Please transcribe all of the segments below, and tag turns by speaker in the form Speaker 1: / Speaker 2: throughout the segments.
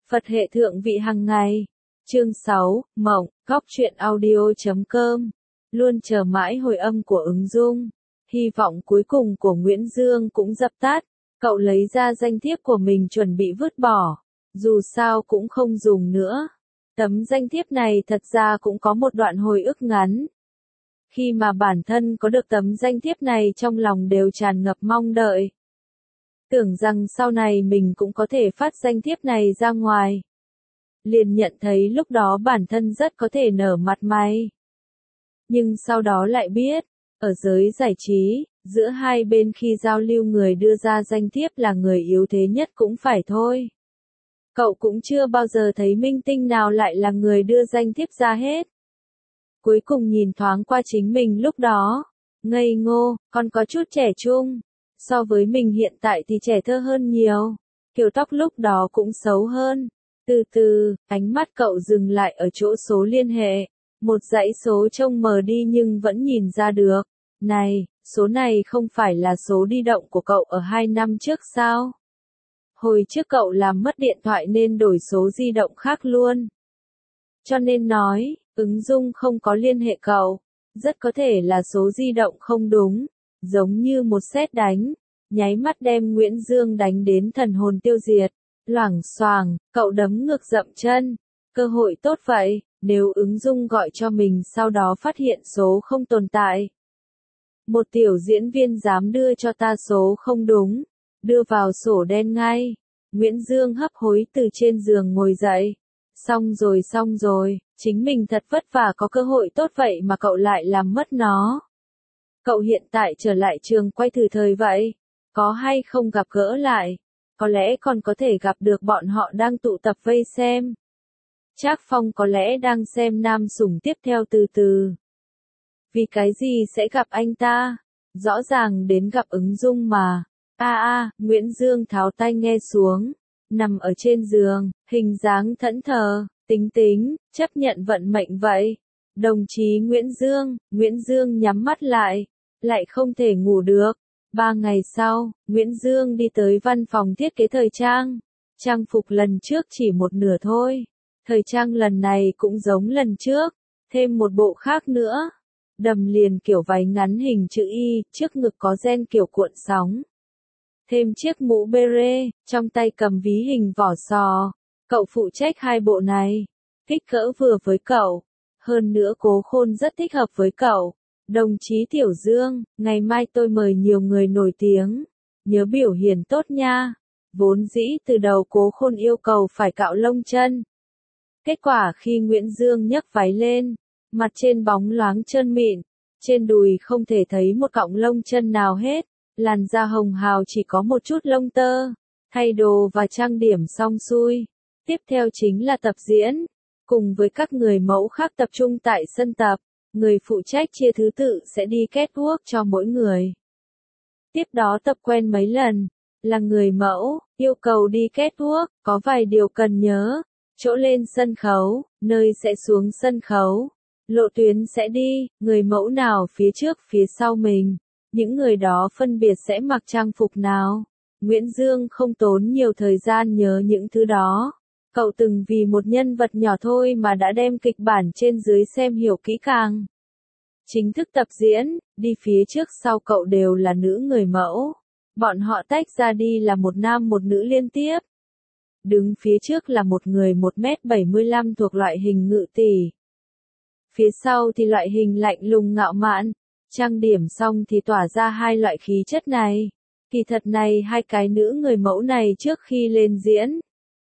Speaker 1: Phật hệ thượng vị hàng ngày. Chương 6, Mộng, Góc truyện audio.com. Luôn chờ mãi hồi âm của ứng dung. Hy vọng cuối cùng của Nguyễn Dương cũng dập tắt. Cậu lấy ra danh thiếp của mình chuẩn bị vứt bỏ. Dù sao cũng không dùng nữa. Tấm danh thiếp này thật ra cũng có một đoạn hồi ức ngắn. Khi mà bản thân có được tấm danh thiếp này trong lòng đều tràn ngập mong đợi. Tưởng rằng sau này mình cũng có thể phát danh thiếp này ra ngoài. Liền nhận thấy lúc đó bản thân rất có thể nở mặt mày. Nhưng sau đó lại biết, ở giới giải trí, giữa hai bên khi giao lưu người đưa ra danh thiếp là người yếu thế nhất cũng phải thôi. Cậu cũng chưa bao giờ thấy minh tinh nào lại là người đưa danh thiếp ra hết. Cuối cùng nhìn thoáng qua chính mình lúc đó, ngây ngô, còn có chút trẻ trung. So với mình hiện tại thì trẻ thơ hơn nhiều, kiểu tóc lúc đó cũng xấu hơn. Từ từ, ánh mắt cậu dừng lại ở chỗ số liên hệ. Một dãy số trông mờ đi nhưng vẫn nhìn ra được. Này, số này không phải là số di động của cậu ở 2 năm trước sao? Hồi trước cậu làm mất điện thoại nên đổi số di động khác luôn. Cho nên nói, ứng dung không có liên hệ cậu. Rất có thể là số di động không đúng. Giống như một sét đánh, nháy mắt đem Nguyễn Dương đánh đến thần hồn tiêu diệt. Loảng xoảng, cậu đấm ngược dậm chân. Cơ hội tốt vậy, nếu ứng dung gọi cho mình sau đó phát hiện số không tồn tại. Một tiểu diễn viên dám đưa cho ta số không đúng, đưa vào sổ đen ngay. Nguyễn Dương hấp hối từ trên giường ngồi dậy. Xong rồi, chính mình thật vất vả có cơ hội tốt vậy mà cậu lại làm mất nó. Cậu hiện tại trở lại trường quay thử thời vậy, có hay không gặp gỡ lại, có lẽ còn có thể gặp được bọn họ đang tụ tập vây xem. Trác Phong có lẽ đang xem nam sủng tiếp theo từ từ. Vì cái gì sẽ gặp anh ta? Rõ ràng đến gặp ứng dung mà. Nguyễn Dương tháo tai nghe xuống, nằm ở trên giường, hình dáng thẫn thờ, tính, chấp nhận vận mệnh vậy. Đồng chí Nguyễn Dương nhắm mắt lại không thể ngủ được. 3 ngày sau, Nguyễn Dương đi tới văn phòng thiết kế thời trang. Trang phục lần trước chỉ một nửa thôi. Thời trang lần này cũng giống lần trước, thêm một bộ khác nữa. Đầm liền kiểu váy ngắn hình chữ Y, trước ngực có ren kiểu cuộn sóng. Thêm chiếc mũ beret, trong tay cầm ví hình vỏ sò. Cậu phụ trách 2 bộ này. Kích cỡ vừa với cậu. Hơn nữa Cố Khôn rất thích hợp với cậu. Đồng chí Tiểu Dương, ngày mai tôi mời nhiều người nổi tiếng. Nhớ biểu hiện tốt nha. Vốn dĩ từ đầu Cố Khôn yêu cầu phải cạo lông chân. Kết quả khi Nguyễn Dương nhấc váy lên, mặt trên bóng loáng trơn mịn, trên đùi không thể thấy một cọng lông chân nào hết, làn da hồng hào chỉ có một chút lông tơ. Thay đồ và trang điểm xong xuôi. Tiếp theo chính là tập diễn, cùng với các người mẫu khác tập trung tại sân tập. Người phụ trách chia thứ tự sẽ đi catwalk cho mỗi người. Tiếp đó tập quen mấy lần, là người mẫu, yêu cầu đi catwalk, có vài điều cần nhớ. Chỗ lên sân khấu, nơi sẽ xuống sân khấu, lộ tuyến sẽ đi, người mẫu nào phía trước phía sau mình. Những người đó phân biệt sẽ mặc trang phục nào. Nguyễn Dương không tốn nhiều thời gian nhớ những thứ đó. Cậu từng vì một nhân vật nhỏ thôi mà đã đem kịch bản trên dưới xem hiểu kỹ càng. Chính thức tập diễn, đi phía trước sau cậu đều là nữ người mẫu. Bọn họ tách ra đi là một nam một nữ liên tiếp. Đứng phía trước là một người 1m75 thuộc loại hình ngự tỷ. Phía sau thì loại hình lạnh lùng ngạo mạn. Trang điểm xong thì tỏa ra 2 loại khí chất này. Kỳ thật này 2 cái nữ người mẫu này trước khi lên diễn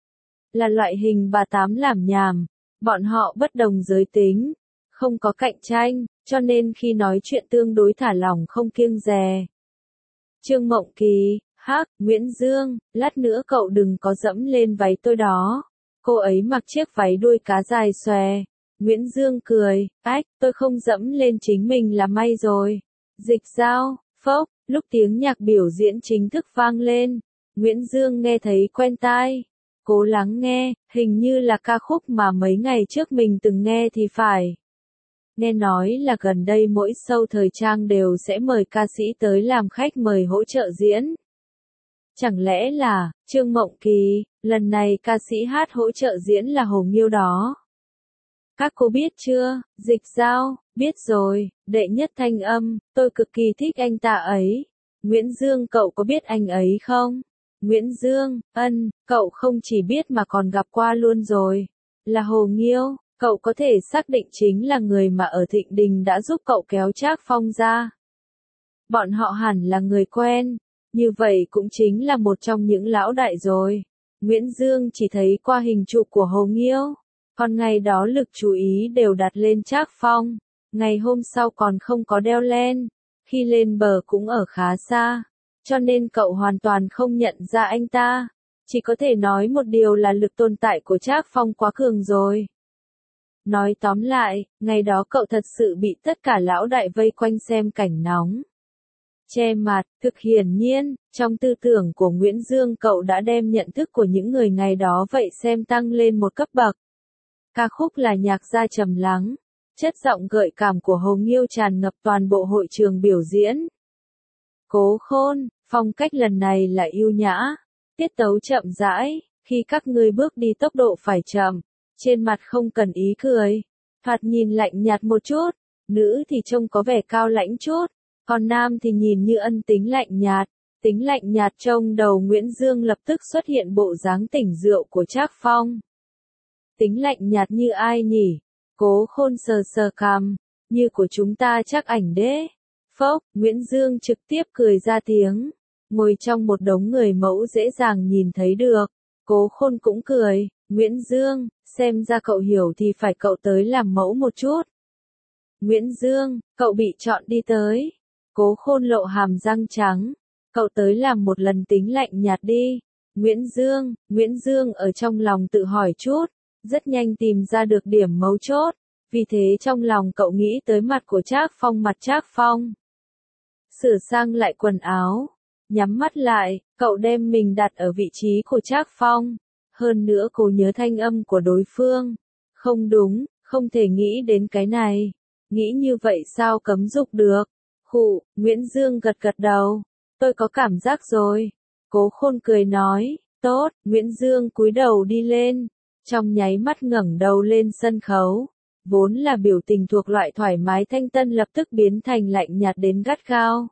Speaker 1: là loại hình bà tám làm nhảm. Bọn họ bất đồng giới tính, không có cạnh tranh, cho nên khi nói chuyện tương đối thả lỏng không kiêng dè. Trương Mộng Kỳ, Nguyễn Dương, lát nữa cậu đừng có dẫm lên váy tôi đó. Cô ấy mặc chiếc váy đuôi cá dài xòe. Nguyễn Dương cười, tôi không dẫm lên chính mình là may rồi. Dịch giao, phốc, lúc tiếng nhạc biểu diễn chính thức vang lên. Nguyễn Dương nghe thấy quen tai. Cố lắng nghe, hình như là ca khúc mà mấy ngày trước mình từng nghe thì phải. Nghe nói là gần đây mỗi show thời trang đều sẽ mời ca sĩ tới làm khách mời hỗ trợ diễn. Chẳng lẽ là, Trương Mộng Kỳ, lần này ca sĩ hát hỗ trợ diễn là Hồ Nghiêu đó. Các cô biết chưa, Dịch Giao, biết rồi, đệ nhất thanh âm, tôi cực kỳ thích anh ta ấy. Nguyễn Dương cậu có biết anh ấy không? Nguyễn Dương, cậu không chỉ biết mà còn gặp qua luôn rồi. Là Hồ Nghiêu, cậu có thể xác định chính là người mà ở Thịnh Đình đã giúp cậu kéo Trác Phong ra. Bọn họ hẳn là người quen, như vậy cũng chính là một trong những lão đại rồi. Nguyễn Dương chỉ thấy qua hình chụp của Hồ Nghiêu, còn ngày đó lực chú ý đều đặt lên Trác Phong, ngày hôm sau còn không có đeo len, khi lên bờ cũng ở khá xa, cho nên cậu hoàn toàn không nhận ra anh ta, chỉ có thể nói một điều là lực tồn tại của Trác Phong quá cường rồi. Nói tóm lại, ngày đó cậu thật sự bị tất cả lão đại vây quanh xem cảnh nóng. Che mặt, thực hiển nhiên, trong tư tưởng của Nguyễn Dương cậu đã đem nhận thức của những người ngày đó vậy xem tăng lên một cấp bậc. Ca khúc là nhạc gia trầm lắng, chất giọng gợi cảm của Hồ Nghiêu tràn ngập toàn bộ hội trường biểu diễn. Cố Khôn, phong cách lần này là yêu nhã, tiết tấu chậm rãi, khi các ngươi bước đi tốc độ phải chậm, trên mặt không cần ý cười, thoạt nhìn lạnh nhạt một chút, nữ thì trông có vẻ cao lãnh chút, còn nam thì nhìn như ân tính lạnh nhạt trong đầu Nguyễn Dương lập tức xuất hiện bộ dáng tỉnh rượu của Trác Phong. Tính lạnh nhạt như ai nhỉ? Cố Khôn sờ sờ cằm, như của chúng ta chắc ảnh đấy. Phốc, Nguyễn Dương trực tiếp cười ra tiếng, ngồi trong một đống người mẫu dễ dàng nhìn thấy được. Cố Khôn cũng cười, Nguyễn Dương, xem ra cậu hiểu thì phải cậu tới làm mẫu một chút. Nguyễn Dương, cậu bị chọn đi tới. Cố Khôn lộ hàm răng trắng, cậu tới làm một lần tính lạnh nhạt đi. Nguyễn Dương ở trong lòng tự hỏi chút, rất nhanh tìm ra được điểm mấu chốt, vì thế trong lòng cậu nghĩ tới mặt của Trác Phong. Sửa sang lại quần áo, nhắm mắt lại, cậu đem mình đặt ở vị trí của Trác Phong, hơn nữa cô nhớ thanh âm của đối phương. Không đúng, không thể nghĩ đến cái này, nghĩ như vậy sao cấm dục được. Khụ, Nguyễn Dương gật gật đầu, tôi có cảm giác rồi. Cố Khôn cười nói, tốt, Nguyễn Dương cúi đầu đi lên, trong nháy mắt ngẩng đầu lên sân khấu, vốn là biểu tình thuộc loại thoải mái thanh tân lập tức biến thành lạnh nhạt đến gắt gao.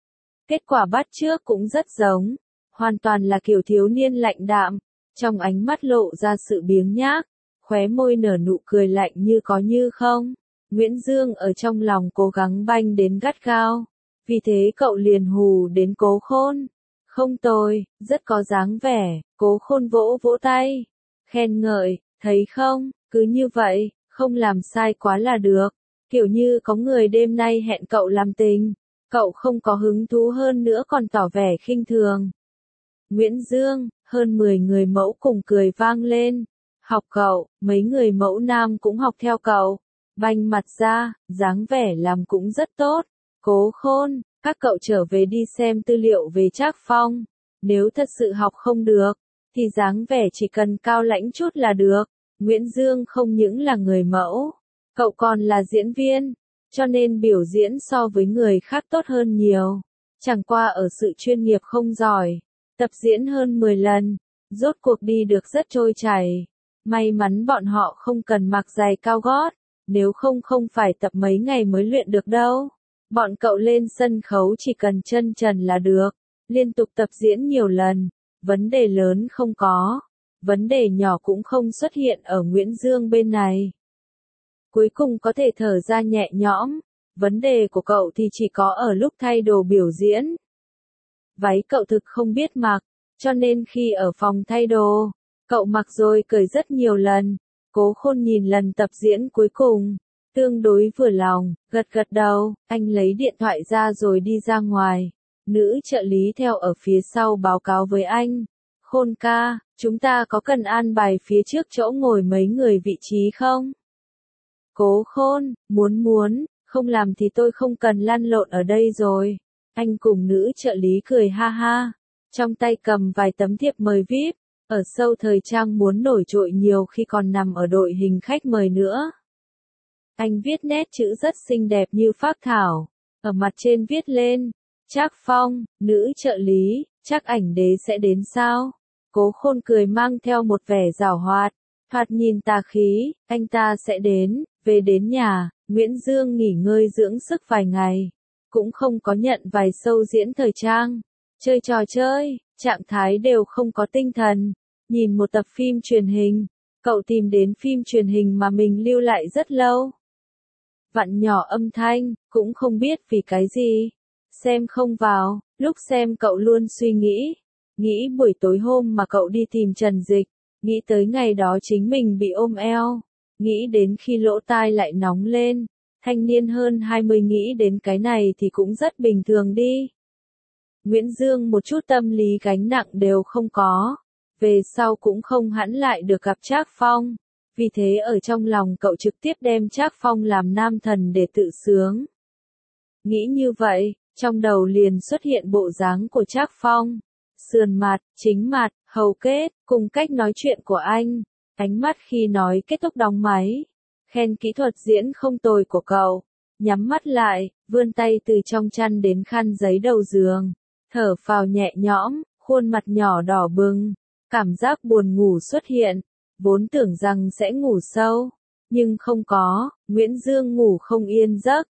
Speaker 1: Kết quả bắt chước cũng rất giống, hoàn toàn là kiểu thiếu niên lạnh đạm, trong ánh mắt lộ ra sự biếng nhác, khóe môi nở nụ cười lạnh như có như không. Nguyễn Dương ở trong lòng cố gắng banh đến gắt gao, vì thế cậu liền hù đến Cố Khôn. Không tồi, rất có dáng vẻ. Cố Khôn vỗ vỗ tay, khen ngợi, thấy không, cứ như vậy, không làm sai quá là được. Kiểu như có người đêm nay hẹn cậu làm tình, cậu không có hứng thú hơn nữa còn tỏ vẻ khinh thường. Nguyễn Dương, hơn 10 người mẫu cùng cười vang lên. Học cậu, mấy người mẫu nam cũng học theo cậu. Banh mặt ra, dáng vẻ làm cũng rất tốt. Cố Khôn, các cậu trở về đi xem tư liệu về Trác Phong. Nếu thật sự học không được, thì dáng vẻ chỉ cần cao lãnh chút là được. Nguyễn Dương không những là người mẫu, cậu còn là diễn viên, cho nên biểu diễn so với người khác tốt hơn nhiều. Chẳng qua ở sự chuyên nghiệp không giỏi, tập diễn hơn 10 lần, rốt cuộc đi được rất trôi chảy. May mắn bọn họ không cần mặc giày cao gót, nếu không không phải tập mấy ngày mới luyện được đâu. Bọn cậu lên sân khấu chỉ cần chân trần là được, liên tục tập diễn nhiều lần, vấn đề lớn không có, vấn đề nhỏ cũng không xuất hiện ở Nguyễn Dương bên này. Cuối cùng có thể thở ra nhẹ nhõm, vấn đề của cậu thì chỉ có ở lúc thay đồ biểu diễn. Váy cậu thực không biết mặc, cho nên khi ở phòng thay đồ, cậu mặc rồi cởi rất nhiều lần. Cố Khôn nhìn lần tập diễn cuối cùng, tương đối vừa lòng, gật gật đầu, anh lấy điện thoại ra rồi đi ra ngoài. Nữ trợ lý theo ở phía sau báo cáo với anh. Khôn ca, chúng ta có cần an bài phía trước chỗ ngồi mấy người vị trí không? Cố Khôn, muốn, không làm thì tôi không cần lăn lộn ở đây rồi. Anh cùng nữ trợ lý cười ha ha, trong tay cầm vài tấm thiệp mời VIP, ở sâu thời trang muốn nổi trội nhiều khi còn nằm ở đội hình khách mời nữa. Anh viết nét chữ rất xinh đẹp như phác thảo, ở mặt trên viết lên, Trác Phong, nữ trợ lý, Chắc ảnh đế sẽ đến sao? Cố Khôn cười mang theo một vẻ giảo hoạt, thoạt nhìn tà khí, anh ta sẽ đến, về đến nhà, Nguyễn Dương nghỉ ngơi dưỡng sức vài ngày, cũng không có nhận vài show diễn thời trang, chơi trò chơi, trạng thái đều không có tinh thần, nhìn một tập phim truyền hình, cậu tìm đến phim truyền hình mà mình lưu lại rất lâu. Vặn nhỏ âm thanh, cũng không biết vì cái gì, xem không vào, lúc xem cậu luôn suy nghĩ buổi tối hôm mà cậu đi tìm Trần Dịch, nghĩ tới ngày đó chính mình bị ôm eo, nghĩ đến khi lỗ tai lại nóng lên, thanh niên hơn 20 nghĩ đến cái này thì cũng rất bình thường đi. Nguyễn Dương một chút tâm lý gánh nặng đều không có, về sau cũng không hẵn lại được gặp Trác Phong, vì thế ở trong lòng cậu trực tiếp đem Trác Phong làm nam thần để tự sướng. Nghĩ như vậy, trong đầu liền xuất hiện bộ dáng của Trác Phong, sườn mặt, chính mặt, hầu kết, cùng cách nói chuyện của anh, ánh mắt khi nói kết thúc đóng máy, khen kỹ thuật diễn không tồi của cậu, nhắm mắt lại, vươn tay từ trong chăn đến khăn giấy đầu giường, thở phào nhẹ nhõm, khuôn mặt nhỏ đỏ bừng, cảm giác buồn ngủ xuất hiện, vốn tưởng rằng sẽ ngủ sâu, nhưng không có, Nguyễn Dương ngủ không yên giấc,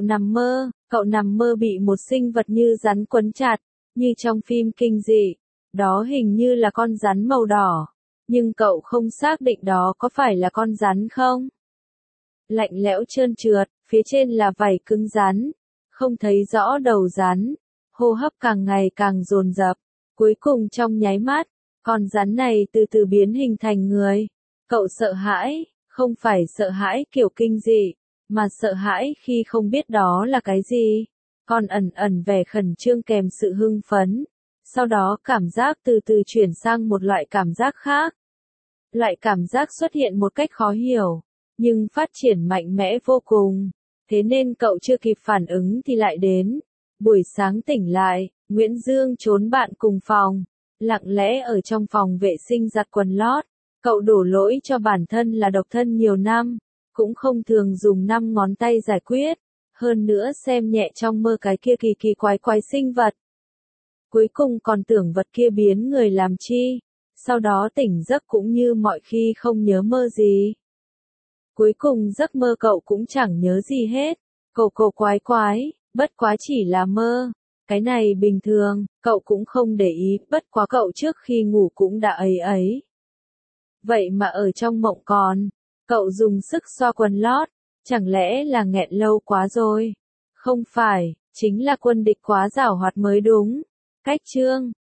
Speaker 1: cậu nằm mơ bị một sinh vật như rắn quấn chặt, như trong phim kinh dị, đó hình như là con rắn màu đỏ, nhưng cậu không xác định đó có phải là con rắn không. Lạnh lẽo trơn trượt, phía trên là vảy cứng rắn, không thấy rõ đầu rắn, hô hấp càng ngày càng dồn dập, cuối cùng trong nháy mắt, con rắn này từ từ biến hình thành người. Cậu sợ hãi, không phải sợ hãi kiểu kinh dị, mà sợ hãi khi không biết đó là cái gì, còn ẩn vẻ khẩn trương kèm sự hưng phấn. Sau đó cảm giác từ từ chuyển sang một loại cảm giác khác. Loại cảm giác xuất hiện một cách khó hiểu, nhưng phát triển mạnh mẽ vô cùng. Thế nên cậu chưa kịp phản ứng thì lại đến. Buổi sáng tỉnh lại, Nguyễn Dương trốn bạn cùng phòng, lặng lẽ ở trong phòng vệ sinh giặt quần lót. Cậu đổ lỗi cho bản thân là độc thân nhiều năm, cũng không thường dùng 5 ngón tay giải quyết. Hơn nữa xem nhẹ trong mơ cái kia kỳ quái sinh vật. Cuối cùng còn tưởng vật kia biến người làm chi. Sau đó tỉnh giấc cũng như mọi khi không nhớ mơ gì. Cuối cùng giấc mơ cậu cũng chẳng nhớ gì hết. Cổ quái, bất quá chỉ là mơ. Cái này bình thường, cậu cũng không để ý, bất quá cậu trước khi ngủ cũng đã ấy. Vậy mà ở trong mộng cậu dùng sức xoa quần lót, chẳng lẽ là nghẹn lâu quá rồi? Không phải, chính là quân địch quá giảo hoạt mới đúng. Cách chương